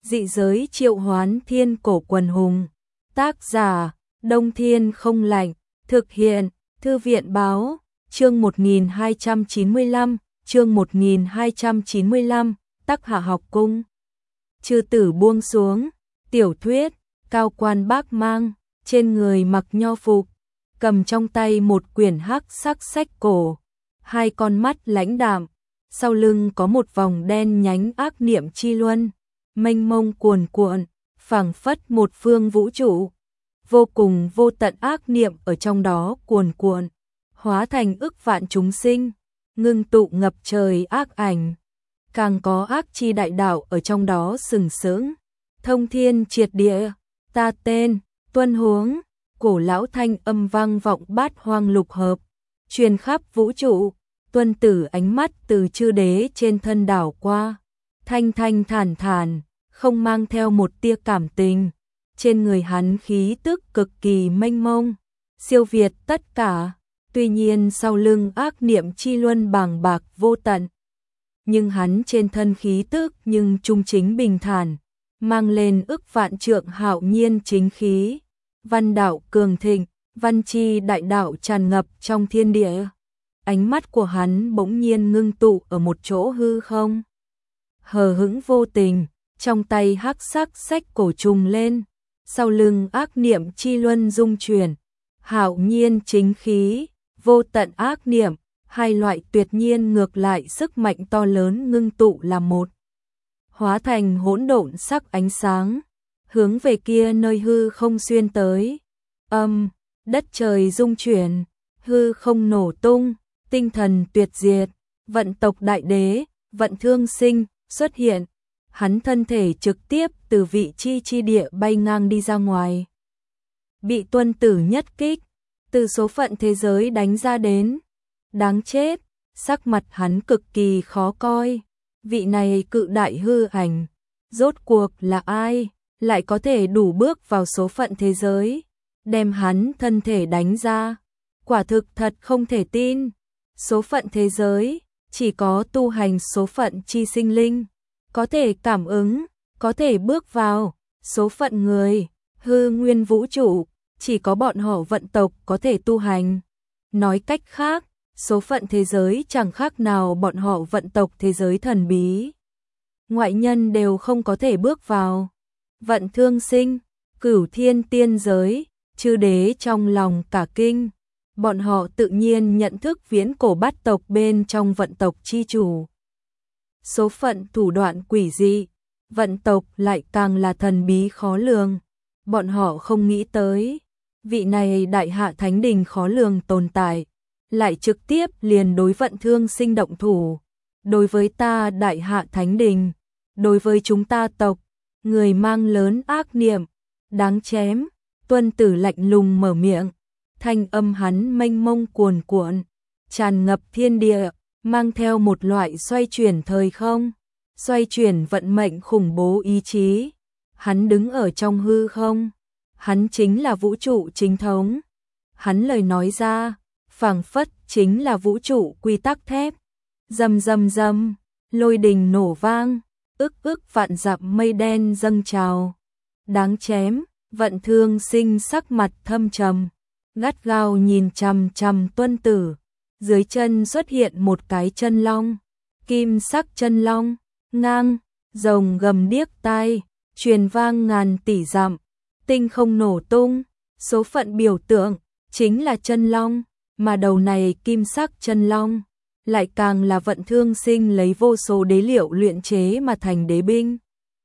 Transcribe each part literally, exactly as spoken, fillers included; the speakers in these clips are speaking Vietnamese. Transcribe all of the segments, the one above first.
Dị giới triệu hoán thiên cổ quần hùng. Tác giả, Đông Thiên không lạnh. Thực hiện, Thư viện báo. Chương một nghìn hai trăm chín mươi lăm, chương một nghìn hai trăm chín mươi lăm, Tắc Hạ học cung. Chư tử buông xuống, tiểu thuyết, cao quan bác mang, trên người mặc nho phục, cầm trong tay một quyển hắc sắc sách cổ, hai con mắt lãnh đạm, sau lưng có một vòng đen nhánh ác niệm chi luân, mênh mông cuồn cuộn, phảng phất một phương vũ trụ, vô cùng vô tận ác niệm ở trong đó cuồn cuộn, hóa thành ức vạn chúng sinh, ngưng tụ ngập trời ác ảnh. Càng có ác chi đại đạo ở trong đó sừng sững, thông thiên triệt địa, ta tên, tuân huống, cổ lão thanh âm vang vọng bát hoang lục hợp, truyền khắp vũ trụ. Tuân tử ánh mắt từ chư đế trên thân đảo qua, thanh thanh thản thản, không mang theo một tia cảm tình. Trên người hắn khí tức cực kỳ mênh mông, siêu việt tất cả. Tuy nhiên sau lưng ác niệm chi luân bàng bạc vô tận, nhưng hắn trên thân khí tức nhưng trung chính bình thản, mang lên ức vạn trượng hạo nhiên chính khí, văn đạo cường thịnh, văn chi đại đạo tràn ngập trong thiên địa. Ánh mắt của hắn bỗng nhiên ngưng tụ ở một chỗ hư không, hờ hững vô tình, trong tay hắc sắc sách cổ trùng lên, sau lưng ác niệm chi luân dung chuyển, hạo nhiên chính khí, vô tận ác niệm, hai loại tuyệt nhiên ngược lại sức mạnh to lớn ngưng tụ làm một, hóa thành hỗn độn sắc ánh sáng, hướng về kia nơi hư không xuyên tới. Âm, đất trời rung chuyển, hư không nổ tung, tinh thần tuyệt diệt, vận tộc đại đế, vận thương sinh xuất hiện, hắn thân thể trực tiếp từ vị chi chi địa bay ngang đi ra ngoài, bị tuân tử nhất kích, từ số phận thế giới đánh ra đến. Đáng chết, sắc mặt hắn cực kỳ khó coi, vị này cự đại hư ảnh, rốt cuộc là ai, lại có thể đủ bước vào số phận thế giới, đem hắn thân thể đánh ra, quả thực thật không thể tin. Số phận thế giới, chỉ có tu hành số phận chi sinh linh, có thể cảm ứng, có thể bước vào, số phận người, hư nguyên vũ trụ, chỉ có bọn họ vận tộc có thể tu hành. Nói cách khác, số phận thế giới chẳng khác nào bọn họ vận tộc thế giới thần bí. Ngoại nhân đều không có thể bước vào. Vận thương sinh, cửu thiên tiên giới, chư đế trong lòng cả kinh. Bọn họ tự nhiên nhận thức viễn cổ bát tộc bên trong vận tộc chi chủ. Số phận thủ đoạn quỷ dị, vận tộc lại càng là thần bí khó lường. Bọn họ không nghĩ tới, vị này đại hạ thánh đình khó lường tồn tại, lại trực tiếp liền đối vận thương sinh động thủ. Đối với ta đại hạ thánh đình, đối với chúng ta tộc, người mang lớn ác niệm, đáng chém. Tuân tử lạnh lùng mở miệng, thanh âm hắn mênh mông cuồn cuộn, tràn ngập thiên địa, mang theo một loại xoay chuyển thời không, xoay chuyển vận mệnh khủng bố ý chí. Hắn đứng ở trong hư không, hắn chính là vũ trụ chính thống. Hắn lời nói ra, phảng phất chính là vũ trụ quy tắc thép. Rầm rầm rầm, lôi đình nổ vang, ức ức vạn dặm mây đen dâng trào. Đáng chém, vận thương sinh sắc mặt thâm trầm, gắt gao nhìn chằm chằm tuân tử. Dưới chân xuất hiện một cái chân long, kim sắc chân long, ngang, rồng gầm điếc tai, truyền vang ngàn tỷ dặm, tinh không nổ tung. Số phận biểu tượng chính là chân long, mà đầu này kim sắc chân long lại càng là vận thương sinh lấy vô số đế liệu luyện chế mà thành đế binh.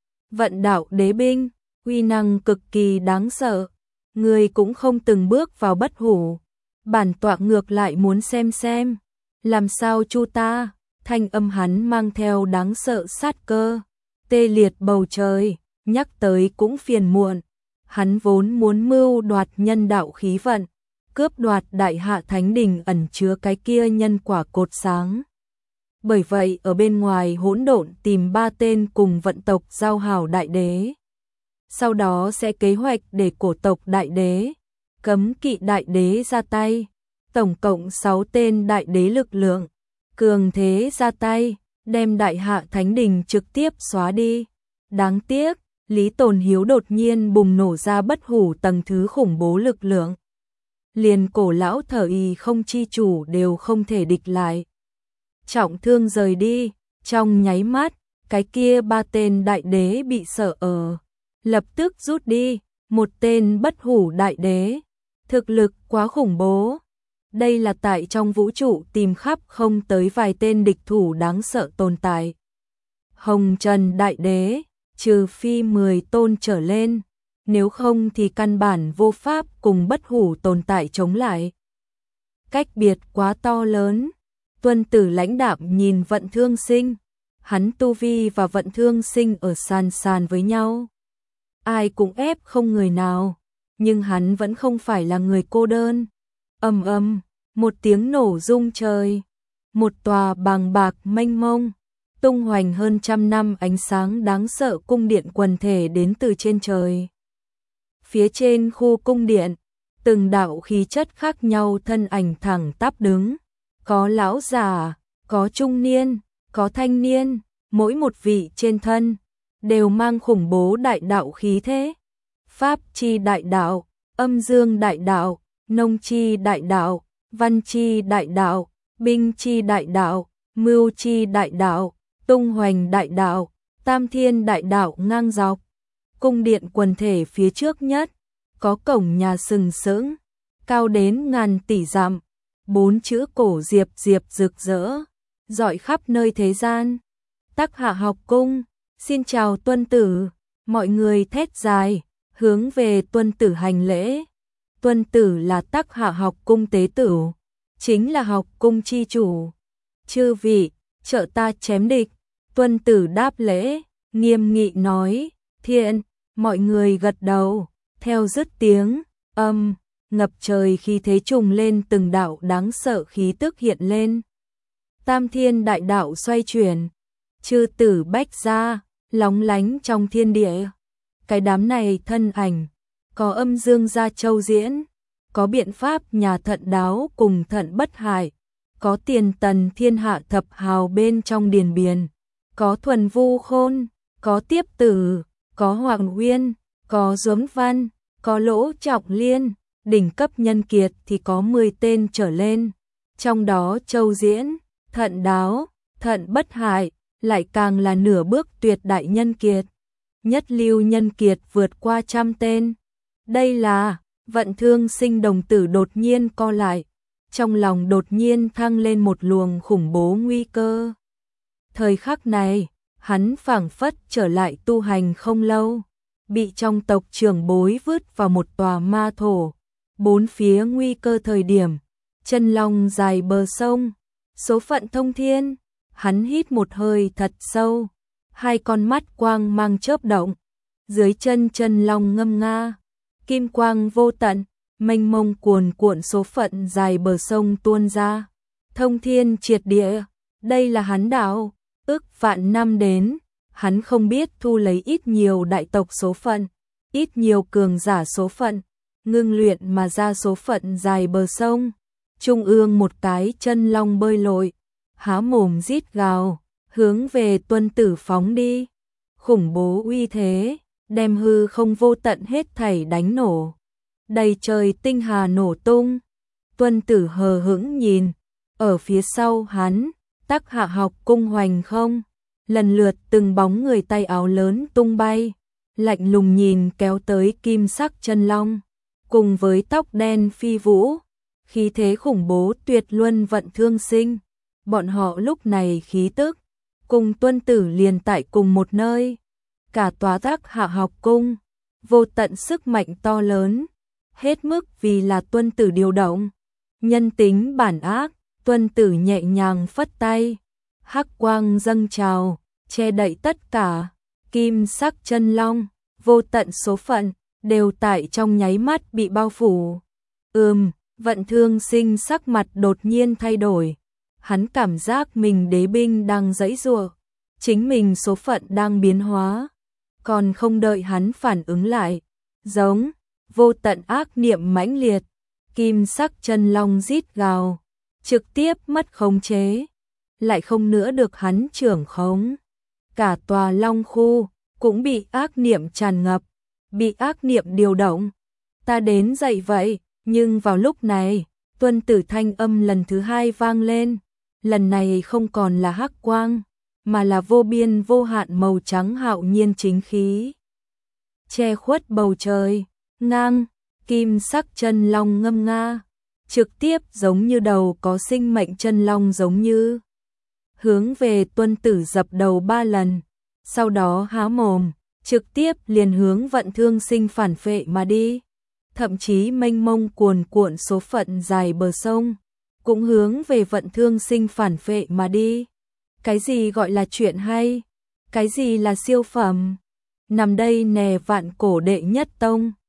Vận đạo đế binh, uy năng cực kỳ đáng sợ, người cũng không từng bước vào bất hủ. Bản tọa ngược lại muốn xem xem, làm sao chu ta. Thanh âm hắn mang theo đáng sợ sát cơ, tê liệt bầu trời, nhắc tới cũng phiền muộn. Hắn vốn muốn mưu đoạt nhân đạo khí vận, cướp đoạt đại hạ thánh đình ẩn chứa cái kia nhân quả cột sáng. Bởi vậy ở bên ngoài hỗn độn tìm ba tên cùng vận tộc giao hảo đại đế. Sau đó sẽ kế hoạch để cổ tộc đại đế, cấm kỵ đại đế ra tay. Tổng cộng sáu tên đại đế lực lượng, cường thế ra tay, đem đại hạ thánh đình trực tiếp xóa đi. Đáng tiếc, Lý Tồn Hiếu đột nhiên bùng nổ ra bất hủ tầng thứ khủng bố lực lượng. Liền cổ lão thở y không chi chủ đều không thể địch lại. Trọng thương rời đi, trong nháy mắt, cái kia ba tên đại đế bị sợ ở. Lập tức rút đi, một tên bất hủ đại đế. Thực lực quá khủng bố. Đây là tại trong vũ trụ tìm khắp không tới vài tên địch thủ đáng sợ tồn tại. Hồng Trần đại đế, trừ phi mười tôn trở lên, nếu không thì căn bản vô pháp cùng bất hủ tồn tại chống lại. Cách biệt quá to lớn. Tuân Tử lãnh đạm nhìn Vận Thương Sinh, hắn tu vi và Vận Thương Sinh ở sàn sàn với nhau. Ai cũng ép không người nào, nhưng hắn vẫn không phải là người cô đơn. Ầm ầm, một tiếng nổ rung trời, một tòa bàng bạc mênh mông, tung hoành hơn trăm năm ánh sáng đáng sợ cung điện quần thể đến từ trên trời. Phía trên khu cung điện, từng đạo khí chất khác nhau thân ảnh thẳng tắp đứng, có lão già, có trung niên, có thanh niên, mỗi một vị trên thân đều mang khủng bố đại đạo khí thế. Pháp chi đại đạo, âm dương đại đạo, nông chi đại đạo, văn chi đại đạo, binh chi đại đạo, mưu chi đại đạo, tung hoành đại đạo, tam thiên đại đạo ngang dọc. Cung điện quần thể phía trước nhất, có cổng nhà sừng sững, cao đến ngàn tỷ dặm, bốn chữ cổ diệp diệp rực rỡ, rọi khắp nơi thế gian. Tắc Hạ học cung, xin chào Tuân Tử, mọi người thét dài, hướng về Tuân Tử hành lễ. Tuân Tử là Tắc Hạ học cung tế tử, chính là học cung chi chủ. Chư vị, trợ ta chém địch. Tuân Tử đáp lễ, nghiêm nghị nói, thiện, mọi người gật đầu, theo dứt tiếng, âm, ngập trời khí thế trùng lên từng đạo đáng sợ khí tức hiện lên. Tam thiên đại đạo xoay chuyển, chư tử bách gia, lóng lánh trong thiên địa. Cái đám này thân ảnh, có âm dương gia châu diễn, có biện pháp nhà thận đáo cùng thận bất hại, có tiền tần thiên hạ thập hào bên trong điền biền, có thuần vu khôn, có tiếp tử, có hoàng uyên, có duấm văn, có lỗ trọng liên, đỉnh cấp nhân kiệt thì có mười tên trở lên. Trong đó châu diễn, thận đáo, thận bất hại, lại càng là nửa bước tuyệt đại nhân kiệt. Nhất lưu nhân kiệt vượt qua trăm tên. Đây là, Vận Thương Sinh đồng tử đột nhiên co lại, trong lòng đột nhiên thăng lên một luồng khủng bố nguy cơ. Thời khắc này, hắn phảng phất trở lại tu hành không lâu, bị trong tộc trưởng bối vứt vào một tòa ma thổ, bốn phía nguy cơ thời điểm, chân long dài bờ sông, số phận thông thiên, hắn hít một hơi thật sâu, hai con mắt quang mang chớp động, dưới chân chân long ngâm nga, kim quang vô tận, mênh mông cuồn cuộn số phận dài bờ sông tuôn ra, thông thiên triệt địa, đây là hắn đạo, ước vạn năm đến, hắn không biết thu lấy ít nhiều đại tộc số phận, ít nhiều cường giả số phận, ngưng luyện mà ra số phận dài bờ sông, trung ương một cái chân long bơi lội, há mồm rít gào, hướng về Tuân Tử phóng đi, khủng bố uy thế, đem hư không vô tận hết thảy đánh nổ, đầy trời tinh hà nổ tung. Tuân Tử hờ hững nhìn, ở phía sau hắn, Tắc Hạ học cung hoành không, lần lượt từng bóng người tay áo lớn tung bay, lạnh lùng nhìn kéo tới kim sắc chân long, cùng với tóc đen phi vũ, khí thế khủng bố tuyệt luân Vận Thương Sinh. Bọn họ lúc này khí tức, cùng Tuân Tử liền tại cùng một nơi, cả tòa Tắc Hạ học cung, vô tận sức mạnh to lớn, hết mức vì là Tuân Tử điều động, nhân tính bản ác, Tuân Tử nhẹ nhàng phất tay, hắc quang dâng trào, che đậy tất cả, kim sắc chân long, vô tận số phận, đều tại trong nháy mắt bị bao phủ. Ừm, Vận Thương Sinh sắc mặt đột nhiên thay đổi, hắn cảm giác mình đế binh đang giãy giụa, chính mình số phận đang biến hóa, còn không đợi hắn phản ứng lại, giống vô tận ác niệm mãnh liệt, kim sắc chân long rít gào, trực tiếp mất khống chế, lại không nữa được hắn trưởng khống. Cả tòa long khu, cũng bị ác niệm tràn ngập, bị ác niệm điều động. Ta đến dậy vậy, nhưng vào lúc này, Tuân Tử thanh âm lần thứ hai vang lên, lần này không còn là hắc quang, mà là vô biên vô hạn màu trắng hạo nhiên chính khí. Che khuất bầu trời, ngang, kim sắc chân long ngâm nga, trực tiếp giống như đầu có sinh mệnh chân long giống như. Hướng về Tuân Tử dập đầu ba lần, sau đó há mồm, trực tiếp liền hướng Vận Thương Sinh phản phệ mà đi. Thậm chí mênh mông cuồn cuộn số phận dài bờ sông, cũng hướng về Vận Thương Sinh phản phệ mà đi. Cái gì gọi là chuyện hay? Cái gì là siêu phẩm? Nằm đây nè vạn cổ đệ nhất tông.